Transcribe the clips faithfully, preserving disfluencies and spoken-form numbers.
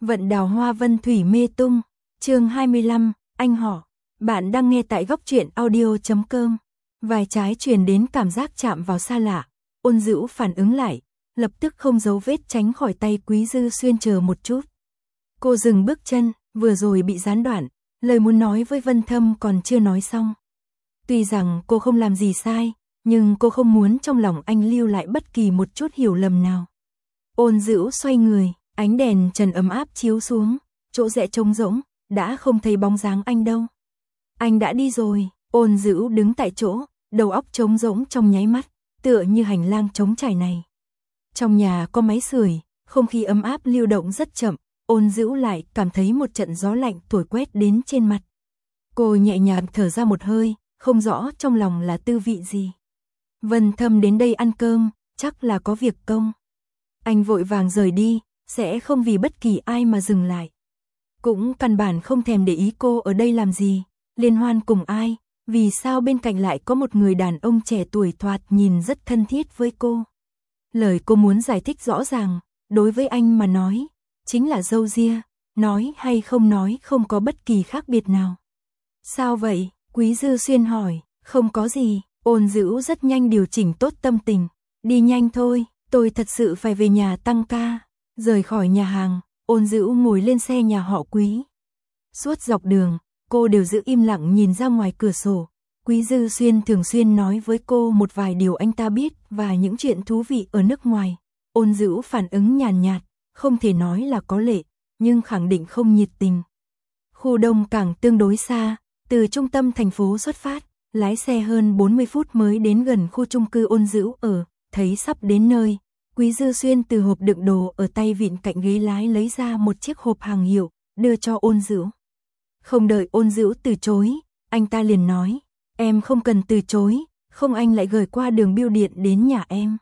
Vận đào hoa vân thủy mê tung, chương hai mươi lăm, anh họ. Bạn đang nghe tại góc truyện audio chấm com. Vài trái truyền đến cảm giác chạm vào xa lạ. Ôn Dữu phản ứng lại, lập tức không giấu vết tránh khỏi tay Quý Dư Xuyên. Chờ một chút. Cô dừng bước chân, vừa rồi bị gián đoạn, lời muốn nói với Vân Thâm còn chưa nói xong. Tuy rằng cô không làm gì sai, nhưng cô không muốn trong lòng anh lưu lại bất kỳ một chút hiểu lầm nào. Ôn Dữu xoay người, ánh đèn trần ấm áp chiếu xuống, chỗ rẽ trống rỗng, đã không thấy bóng dáng anh đâu. Anh đã đi rồi. Ôn Dữu đứng tại chỗ, đầu óc trống rỗng trong nháy mắt, tựa như hành lang trống trải này. Trong nhà có máy sưởi, không khí ấm áp lưu động rất chậm, Ôn Dữu lại cảm thấy một trận gió lạnh thổi quét đến trên mặt. Cô nhẹ nhàng thở ra một hơi, không rõ trong lòng là tư vị gì. Vân Thâm đến đây ăn cơm, chắc là có việc công. Anh vội vàng rời đi, sẽ không vì bất kỳ ai mà dừng lại. Cũng căn bản không thèm để ý cô ở đây làm gì, liên hoan cùng ai, vì sao bên cạnh lại có một người đàn ông trẻ tuổi thoạt nhìn rất thân thiết với cô. Lời cô muốn giải thích rõ ràng, đối với anh mà nói, chính là râu ria, nói hay không nói không có bất kỳ khác biệt nào. Sao vậy? Quý Dư Xuyên hỏi. Không có gì. Ôn Dữu rất nhanh điều chỉnh tốt tâm tình. Đi nhanh thôi, tôi thật sự phải về nhà tăng ca. Rời khỏi nhà hàng, Ôn Dữu ngồi lên xe nhà họ Quý. Suốt dọc đường, cô đều giữ im lặng nhìn ra ngoài cửa sổ. Quý Dư Xuyên thường xuyên nói với cô một vài điều anh ta biết và những chuyện thú vị ở nước ngoài. Ôn Dữu phản ứng nhàn nhạt, không thể nói là có lệ, nhưng khẳng định không nhiệt tình. Khu Đông Cảng tương đối xa, từ trung tâm thành phố xuất phát, lái xe hơn bốn mươi phút mới đến gần khu chung cư Ôn Dữu ở. Thấy sắp đến nơi, Quý Dư Xuyên từ hộp đựng đồ ở tay vịn cạnh ghế lái lấy ra một chiếc hộp hàng hiệu, đưa cho Ôn Dữu. Không đợi Ôn Dữu từ chối, anh ta liền nói, em không cần từ chối, không anh lại gửi qua đường bưu điện đến nhà em.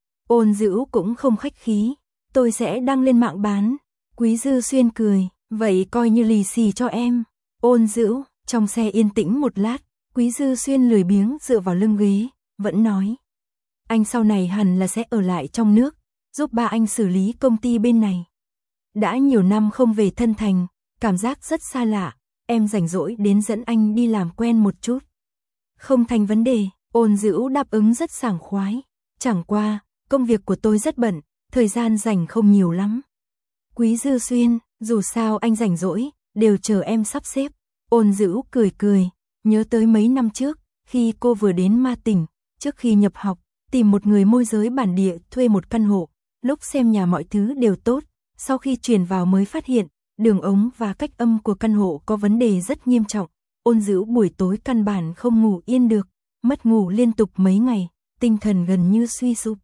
Ôn Dữu cũng không khách khí, tôi sẽ đăng lên mạng bán. Quý Dư Xuyên cười, vậy coi như lì xì cho em. Ôn Dữu, trong xe yên tĩnh một lát, Quý Dư Xuyên lười biếng dựa vào lưng ghế, vẫn nói. Anh sau này hẳn là sẽ ở lại trong nước, giúp ba anh xử lý công ty bên này. Đã nhiều năm không về thân thành, cảm giác rất xa lạ, em rảnh rỗi đến dẫn anh đi làm quen một chút. Không thành vấn đề, Ôn Dữu đáp ứng rất sảng khoái. Chẳng qua, công việc của tôi rất bận, thời gian rảnh không nhiều lắm. Quý Dư Xuyên, dù sao anh rảnh rỗi, đều chờ em sắp xếp. Ôn Dữu cười cười, nhớ tới mấy năm trước, khi cô vừa đến Ma Tỉnh, trước khi nhập học, tìm một người môi giới bản địa thuê một căn hộ, lúc xem nhà mọi thứ đều tốt, sau khi chuyển vào mới phát hiện, đường ống và cách âm của căn hộ có vấn đề rất nghiêm trọng. Ôn Dữu buổi tối căn bản không ngủ yên được, mất ngủ liên tục mấy ngày, tinh thần gần như suy sụp.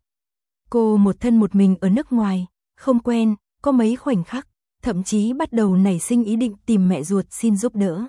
Cô một thân một mình ở nước ngoài, không quen, có mấy khoảnh khắc, thậm chí bắt đầu nảy sinh ý định tìm mẹ ruột xin giúp đỡ.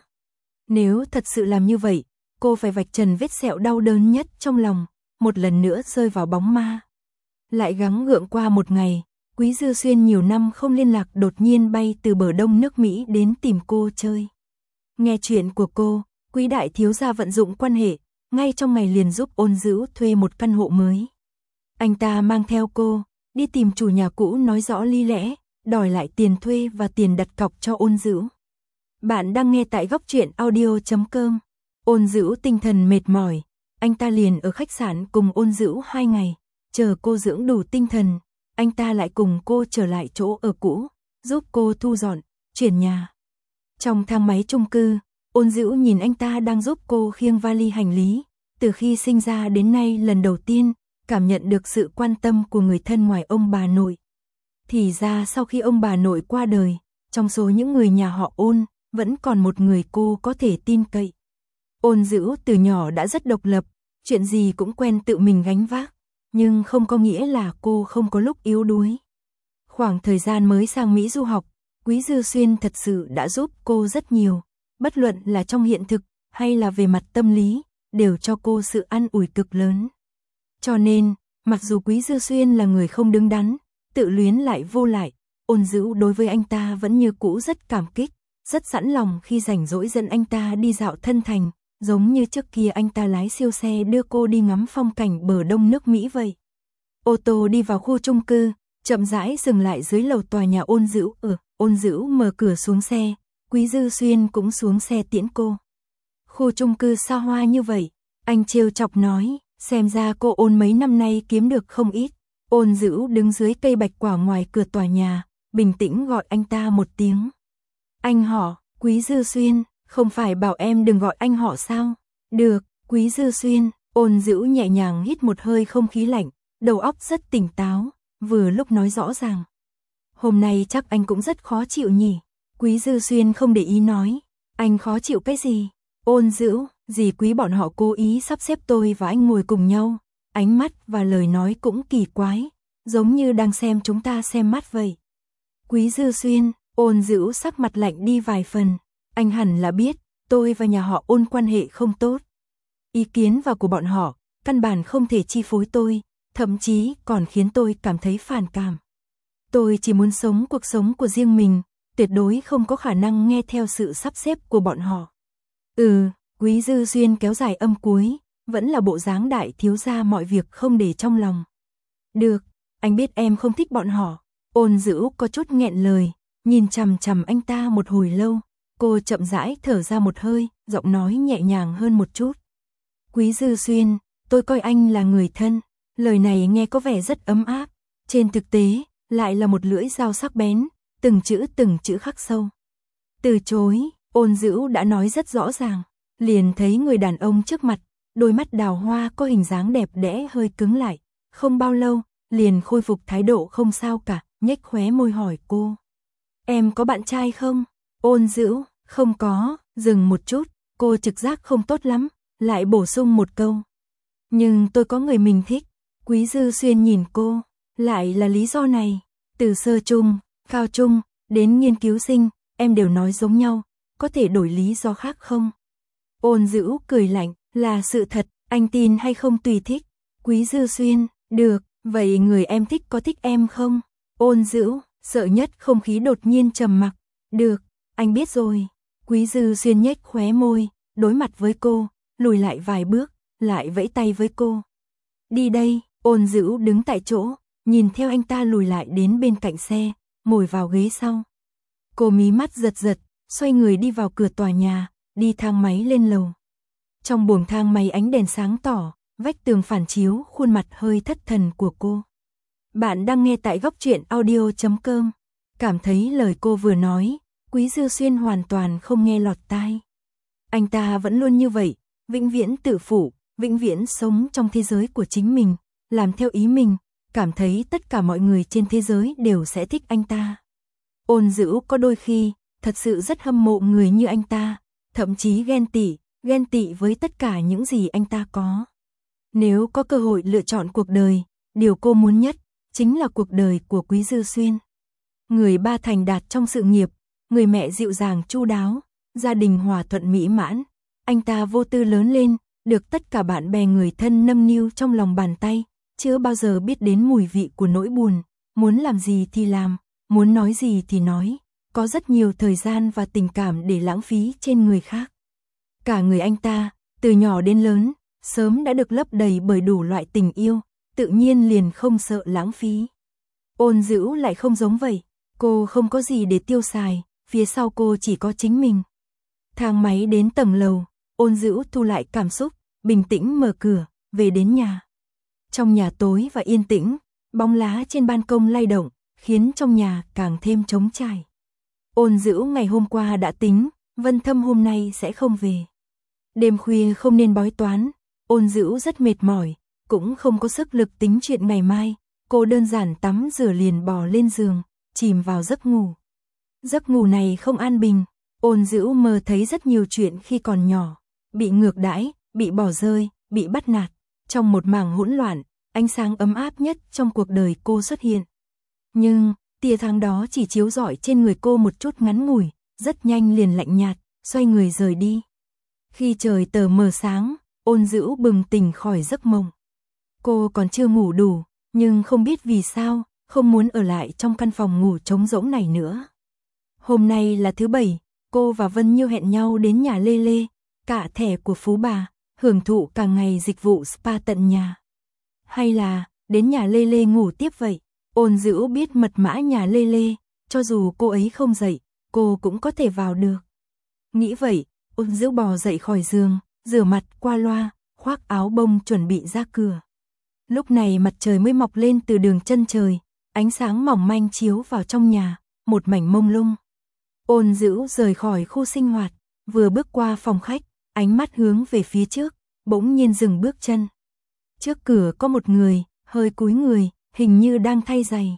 Nếu thật sự làm như vậy, cô phải vạch trần vết sẹo đau đớn nhất trong lòng, một lần nữa rơi vào bóng ma. Lại gắng gượng qua một ngày, Quý Dư Xuyên nhiều năm không liên lạc đột nhiên bay từ bờ đông nước Mỹ đến tìm cô chơi. Nghe chuyện của cô, Quý đại thiếu gia vận dụng quan hệ, ngay trong ngày liền giúp Ôn Dữu thuê một căn hộ mới. Anh ta mang theo cô, đi tìm chủ nhà cũ nói rõ lý lẽ, đòi lại tiền thuê và tiền đặt cọc cho Ôn Dữu. Bạn đang nghe tại góc truyện audio chấm com. Ôn Dữu tinh thần mệt mỏi, anh ta liền ở khách sạn cùng Ôn Dữu hai ngày, chờ cô dưỡng đủ tinh thần, anh ta lại cùng cô trở lại chỗ ở cũ, giúp cô thu dọn, chuyển nhà. Trong thang máy chung cư, Ôn Dữu nhìn anh ta đang giúp cô khiêng vali hành lý, từ khi sinh ra đến nay lần đầu tiên, cảm nhận được sự quan tâm của người thân ngoài ông bà nội. Thì ra sau khi ông bà nội qua đời, trong số những người nhà họ Ôn, vẫn còn một người cô có thể tin cậy. Ôn Dữu từ nhỏ đã rất độc lập, chuyện gì cũng quen tự mình gánh vác, nhưng không có nghĩa là cô không có lúc yếu đuối. Khoảng thời gian mới sang Mỹ du học, Quý Dư Xuyên thật sự đã giúp cô rất nhiều, bất luận là trong hiện thực hay là về mặt tâm lý, đều cho cô sự an ủi cực lớn. Cho nên, mặc dù Quý Dư Xuyên là người không đứng đắn, tự luyến lại vô lại, Ôn Dữu đối với anh ta vẫn như cũ rất cảm kích, rất sẵn lòng khi rảnh rỗi dẫn anh ta đi dạo thân thành, giống như trước kia anh ta lái siêu xe đưa cô đi ngắm phong cảnh bờ đông nước Mỹ vậy. Ô tô đi vào khu chung cư, chậm rãi dừng lại dưới lầu tòa nhà Ôn Dữu ở, Ôn Dữu mở cửa xuống xe, Quý Dư Xuyên cũng xuống xe tiễn cô. Khu chung cư xa hoa như vậy, anh trêu chọc nói, xem ra cô Ôn mấy năm nay kiếm được không ít. Ôn Dữu đứng dưới cây bạch quả ngoài cửa tòa nhà, bình tĩnh gọi anh ta một tiếng. Anh họ, Quý Dư Xuyên, không phải bảo em đừng gọi anh họ sao? Được, Quý Dư Xuyên. Ôn Dữu nhẹ nhàng hít một hơi không khí lạnh, đầu óc rất tỉnh táo, vừa lúc nói rõ ràng. Hôm nay chắc anh cũng rất khó chịu nhỉ? Quý Dư Xuyên không để ý nói, anh khó chịu cái gì? Ôn Dữu, dì Quý bọn họ cố ý sắp xếp tôi và anh ngồi cùng nhau, ánh mắt và lời nói cũng kỳ quái, giống như đang xem chúng ta xem mắt vậy. Quý Dư Xuyên, Ôn Dữu sắc mặt lạnh đi vài phần, anh hẳn là biết, tôi và nhà họ Ôn quan hệ không tốt. Ý kiến vào của bọn họ, căn bản không thể chi phối tôi, thậm chí còn khiến tôi cảm thấy phản cảm. Tôi chỉ muốn sống cuộc sống của riêng mình, tuyệt đối không có khả năng nghe theo sự sắp xếp của bọn họ. Ừ, Quý Dư Xuyên kéo dài âm cuối, vẫn là bộ dáng đại thiếu gia mọi việc không để trong lòng. Được, anh biết em không thích bọn họ. Ôn Dữu có chút nghẹn lời, nhìn chằm chằm anh ta một hồi lâu, cô chậm rãi thở ra một hơi, giọng nói nhẹ nhàng hơn một chút. Quý Dư Xuyên, tôi coi anh là người thân, lời này nghe có vẻ rất ấm áp, trên thực tế, lại là một lưỡi dao sắc bén, từng chữ từng chữ khắc sâu. Từ chối, Ôn Dữu đã nói rất rõ ràng, liền thấy người đàn ông trước mặt, đôi mắt đào hoa có hình dáng đẹp đẽ hơi cứng lại, không bao lâu, liền khôi phục thái độ không sao cả, nhếch khóe môi hỏi cô. Em có bạn trai không? Ôn Dữu, không có, dừng một chút, cô trực giác không tốt lắm, lại bổ sung một câu. Nhưng tôi có người mình thích. Quý Dư Xuyên nhìn cô, lại là lý do này, từ sơ trung, cao trung, đến nghiên cứu sinh, em đều nói giống nhau, có thể đổi lý do khác không? Ôn Dữu cười lạnh, là sự thật, anh tin hay không tùy thích. Quý Dư Xuyên, được, vậy người em thích có thích em không? Ôn Dữu, sợ nhất không khí đột nhiên trầm mặc, được, anh biết rồi. Quý Dư Xuyên nhếch khóe môi, đối mặt với cô, lùi lại vài bước, lại vẫy tay với cô. Đi đây. Ôn Dữu đứng tại chỗ, nhìn theo anh ta lùi lại đến bên cạnh xe, ngồi vào ghế sau. Cô mí mắt giật giật, xoay người đi vào cửa tòa nhà, đi thang máy lên lầu. Trong buồng thang máy ánh đèn sáng tỏ, vách tường phản chiếu khuôn mặt hơi thất thần của cô. Bạn đang nghe tại góc truyện audio chấm com. Cảm thấy lời cô vừa nói, Quý Dư Xuyên hoàn toàn không nghe lọt tai. Anh ta vẫn luôn như vậy, vĩnh viễn tự phụ, vĩnh viễn sống trong thế giới của chính mình, làm theo ý mình, cảm thấy tất cả mọi người trên thế giới đều sẽ thích anh ta. Ôn Dữu có đôi khi, thật sự rất hâm mộ người như anh ta, thậm chí ghen tị, ghen tị với tất cả những gì anh ta có. Nếu có cơ hội lựa chọn cuộc đời, điều cô muốn nhất, chính là cuộc đời của Quý Dư Xuyên. Người ba thành đạt trong sự nghiệp, người mẹ dịu dàng chu đáo, gia đình hòa thuận mỹ mãn, anh ta vô tư lớn lên, được tất cả bạn bè người thân nâng niu trong lòng bàn tay, chưa bao giờ biết đến mùi vị của nỗi buồn, muốn làm gì thì làm, muốn nói gì thì nói, có rất nhiều thời gian và tình cảm để lãng phí trên người khác. Cả người anh ta, từ nhỏ đến lớn, sớm đã được lấp đầy bởi đủ loại tình yêu, tự nhiên liền không sợ lãng phí. Ôn Dữu lại không giống vậy, cô không có gì để tiêu xài, phía sau cô chỉ có chính mình. Thang máy đến tầng lầu, Ôn Dữu thu lại cảm xúc, bình tĩnh mở cửa, về đến nhà. Trong nhà tối và yên tĩnh, bóng lá trên ban công lay động, khiến trong nhà càng thêm trống trải. Ôn Dữu ngày hôm qua đã tính, Vân Thâm hôm nay sẽ không về. Đêm khuya không nên bói toán, Ôn Dữu rất mệt mỏi, cũng không có sức lực tính chuyện ngày mai, cô đơn giản tắm rửa liền bò lên giường, chìm vào giấc ngủ. Giấc ngủ này không an bình, Ôn Dữu mơ thấy rất nhiều chuyện khi còn nhỏ, bị ngược đãi, bị bỏ rơi, bị bắt nạt. Trong một mảng hỗn loạn, ánh sáng ấm áp nhất trong cuộc đời cô xuất hiện. Nhưng, tia sáng đó chỉ chiếu rọi trên người cô một chút ngắn ngủi, rất nhanh liền lạnh nhạt, xoay người rời đi. Khi trời tờ mờ sáng, Ôn Dữu bừng tỉnh khỏi giấc mộng. Cô còn chưa ngủ đủ, nhưng không biết vì sao, không muốn ở lại trong căn phòng ngủ trống rỗng này nữa. Hôm nay là thứ bảy, cô và Vân Nhiêu hẹn nhau đến nhà Lê Lê, cả thẻ của Phú Bà, hưởng thụ cả ngày dịch vụ spa tận nhà. Hay là, đến nhà Lê Lê ngủ tiếp vậy? Ôn Dữu biết mật mã nhà Lê Lê, cho dù cô ấy không dậy, cô cũng có thể vào được. Nghĩ vậy, Ôn Dữu bò dậy khỏi giường, rửa mặt qua loa, khoác áo bông chuẩn bị ra cửa. Lúc này mặt trời mới mọc lên từ đường chân trời, ánh sáng mỏng manh chiếu vào trong nhà, một mảnh mông lung. Ôn Dữu rời khỏi khu sinh hoạt, vừa bước qua phòng khách, ánh mắt hướng về phía trước, bỗng nhiên dừng bước chân. Trước cửa có một người, hơi cúi người, hình như đang thay giày.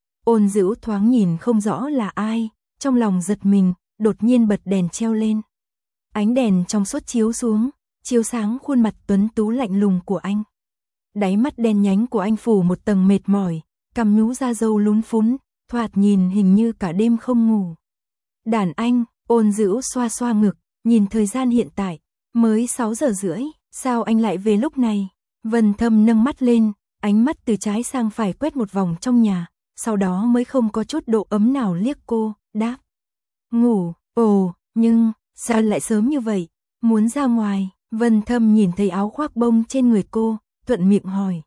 Ôn Dữu thoáng nhìn không rõ là ai, trong lòng giật mình, đột nhiên bật đèn treo lên. Ánh đèn trong suốt chiếu xuống, chiếu sáng khuôn mặt tuấn tú lạnh lùng của anh. Đáy mắt đen nhánh của anh phủ một tầng mệt mỏi, cằm nhú ra râu lún phún, thoạt nhìn hình như cả đêm không ngủ. Đàn anh, Ôn Dữu xoa xoa ngực, nhìn thời gian hiện tại, mới sáu giờ rưỡi, sao anh lại về lúc này? Vân Thâm nâng mắt lên, ánh mắt từ trái sang phải quét một vòng trong nhà, sau đó mới không có chút độ ấm nào liếc cô, đáp. Ngủ, ồ, nhưng, sao lại sớm như vậy? Muốn ra ngoài, Vân Thâm nhìn thấy áo khoác bông trên người cô, thuận miệng hỏi.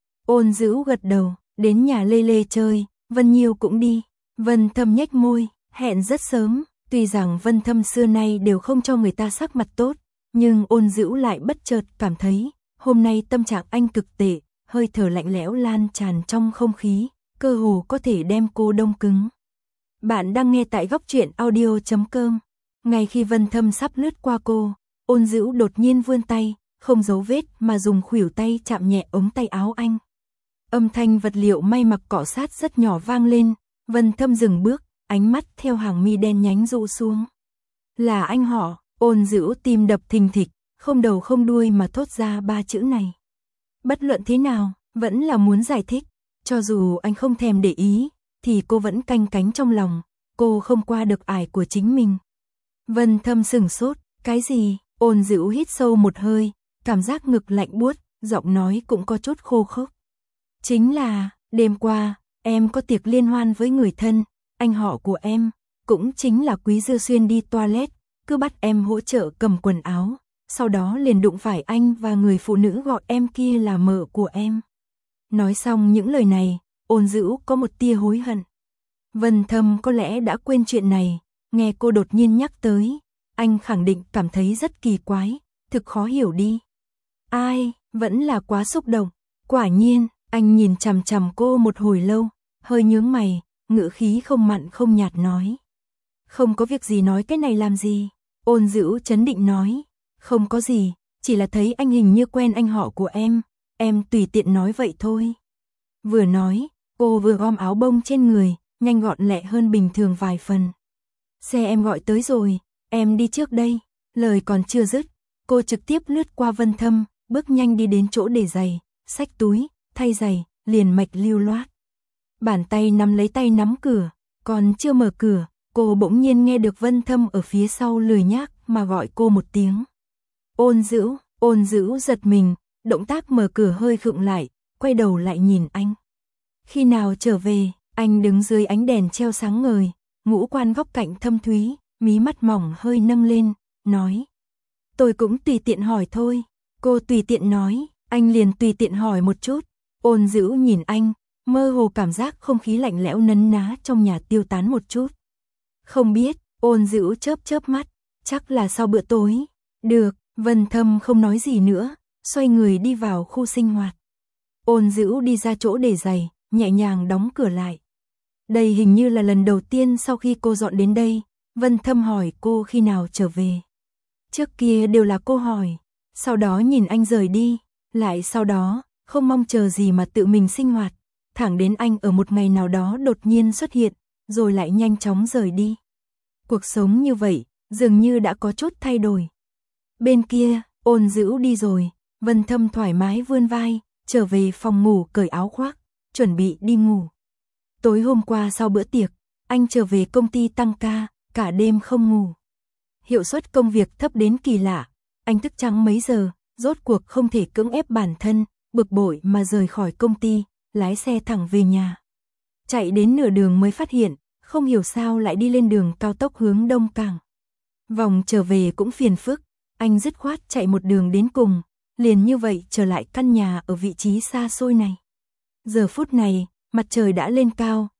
Ôn Dữu gật đầu, đến nhà Lê Lê chơi, Vân Nhiêu cũng đi. Vân Thâm nhếch môi, hẹn rất sớm, tuy rằng Vân Thâm xưa nay đều không cho người ta sắc mặt tốt, nhưng Ôn Dữu lại bất chợt cảm thấy, hôm nay tâm trạng anh cực tệ, hơi thở lạnh lẽo lan tràn trong không khí, cơ hồ có thể đem cô đông cứng. Bạn đang nghe tại góc truyện audio chấm com. Ngay khi Vân Thâm sắp lướt qua cô, Ôn Dữu đột nhiên vươn tay, không giấu vết mà dùng khuỷu tay chạm nhẹ ống tay áo anh. Âm thanh vật liệu may mặc cọ sát rất nhỏ vang lên, Vân Thâm dừng bước, ánh mắt theo hàng mi đen nhánh dụ xuống. Là anh họ, Ôn Dữu tim đập thình thịch, không đầu không đuôi mà thốt ra ba chữ này. Bất luận thế nào, vẫn là muốn giải thích, cho dù anh không thèm để ý, thì cô vẫn canh cánh trong lòng, cô không qua được ải của chính mình. Vân Thâm sửng sốt, cái gì? Ôn Dữu hít sâu một hơi, cảm giác ngực lạnh buốt, giọng nói cũng có chút khô khốc. Chính là, đêm qua, em có tiệc liên hoan với người thân, anh họ của em, cũng chính là Quý Dư Xuyên đi toilet, cứ bắt em hỗ trợ cầm quần áo, sau đó liền đụng phải anh và người phụ nữ gọi em kia là mợ của em. Nói xong những lời này, Ôn Dữu có một tia hối hận. Vân Thâm có lẽ đã quên chuyện này, nghe cô đột nhiên nhắc tới, anh khẳng định cảm thấy rất kỳ quái, thực khó hiểu đi. Ai, vẫn là quá xúc động, quả nhiên, anh nhìn chằm chằm cô một hồi lâu, hơi nhướng mày, ngữ khí không mặn không nhạt nói. Không có việc gì nói cái này làm gì, Ôn Dữu trấn định nói, không có gì, chỉ là thấy anh hình như quen anh họ của em, em tùy tiện nói vậy thôi. Vừa nói, cô vừa gom áo bông trên người, nhanh gọn lẹ hơn bình thường vài phần. Xe em gọi tới rồi, em đi trước đây. Lời còn chưa dứt, cô trực tiếp lướt qua Vân Thâm, bước nhanh đi đến chỗ để giày, xách túi, thay giày, liền mạch lưu loát. Bàn tay nắm lấy tay nắm cửa, còn chưa mở cửa, cô bỗng nhiên nghe được Vân Thâm ở phía sau lười nhác mà gọi cô một tiếng. Ôn Dữu, Ôn Dữu giật mình, động tác mở cửa hơi khựng lại, quay đầu lại nhìn anh. Khi nào trở về? Anh đứng dưới ánh đèn treo sáng ngời, ngũ quan góc cạnh thâm thúy, mí mắt mỏng hơi nâng lên, nói. Tôi cũng tùy tiện hỏi thôi. Cô tùy tiện nói, anh liền tùy tiện hỏi một chút. Ôn Dữu nhìn anh, mơ hồ cảm giác không khí lạnh lẽo nấn ná trong nhà tiêu tán một chút. Không biết, Ôn Dữu chớp chớp mắt, chắc là sau bữa tối. Được, Vân Thâm không nói gì nữa, xoay người đi vào khu sinh hoạt. Ôn Dữu đi ra chỗ để giày, nhẹ nhàng đóng cửa lại. Đây hình như là lần đầu tiên sau khi cô dọn đến đây, Vân Thâm hỏi cô khi nào trở về. Trước kia đều là cô hỏi, sau đó nhìn anh rời đi, lại sau đó, không mong chờ gì mà tự mình sinh hoạt, thẳng đến anh ở một ngày nào đó đột nhiên xuất hiện, rồi lại nhanh chóng rời đi. Cuộc sống như vậy, dường như đã có chút thay đổi. Bên kia, Ôn Dữu đi rồi, Vân Thâm thoải mái vươn vai, trở về phòng ngủ cởi áo khoác, chuẩn bị đi ngủ. Tối hôm qua sau bữa tiệc, anh trở về công ty tăng ca, cả đêm không ngủ. Hiệu suất công việc thấp đến kỳ lạ, anh thức trắng mấy giờ, rốt cuộc không thể cưỡng ép bản thân, bực bội mà rời khỏi công ty, lái xe thẳng về nhà. Chạy đến nửa đường mới phát hiện, không hiểu sao lại đi lên đường cao tốc hướng Đông Cảng. Vòng trở về cũng phiền phức, anh dứt khoát chạy một đường đến cùng, liền như vậy trở lại căn nhà ở vị trí xa xôi này. Giờ phút này, mặt trời đã lên cao,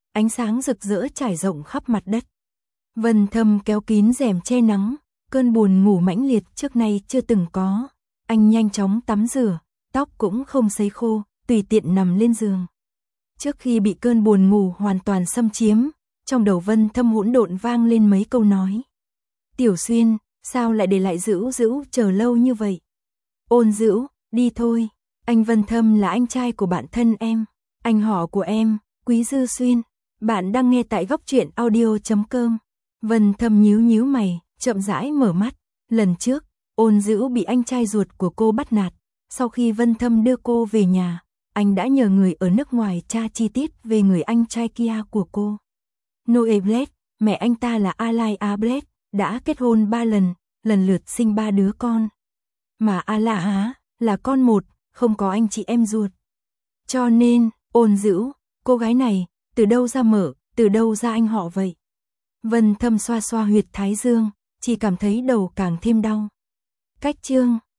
ánh sáng rực rỡ trải rộng khắp mặt đất. Vân Thâm kéo kín rèm che nắng, cơn buồn ngủ mãnh liệt trước nay chưa từng có. Anh nhanh chóng tắm rửa, tóc cũng không sấy khô, tùy tiện nằm lên giường. Trước khi bị cơn buồn ngủ hoàn toàn xâm chiếm, trong đầu Vân Thâm hỗn độn vang lên mấy câu nói. Tiểu Xuyên, sao lại để lại Dữu Dữu chờ lâu như vậy? Ôn Dữu, đi thôi. Anh Vân Thâm là anh trai của bạn thân em, anh họ của em, Quý Dư Xuyên. Bạn đang nghe tại góc truyện audio chấm com. Vân Thâm nhíu nhíu mày, chậm rãi mở mắt. Lần trước, Ôn Dữu bị anh trai ruột của cô bắt nạt. Sau khi Vân Thâm đưa cô về nhà, anh đã nhờ người ở nước ngoài tra chi tiết về người anh trai kia của cô. Noe Blade, mẹ anh ta là Alaya Blade, đã kết hôn ba lần, lần lượt sinh ba đứa con. Mà Alaya là con một, không có anh chị em ruột. Cho nên, Ôn Dữu, cô gái này, từ đâu ra mở, từ đâu ra anh họ vậy? Vân Thâm xoa xoa huyệt thái dương, chỉ cảm thấy đầu càng thêm đau. Cách chương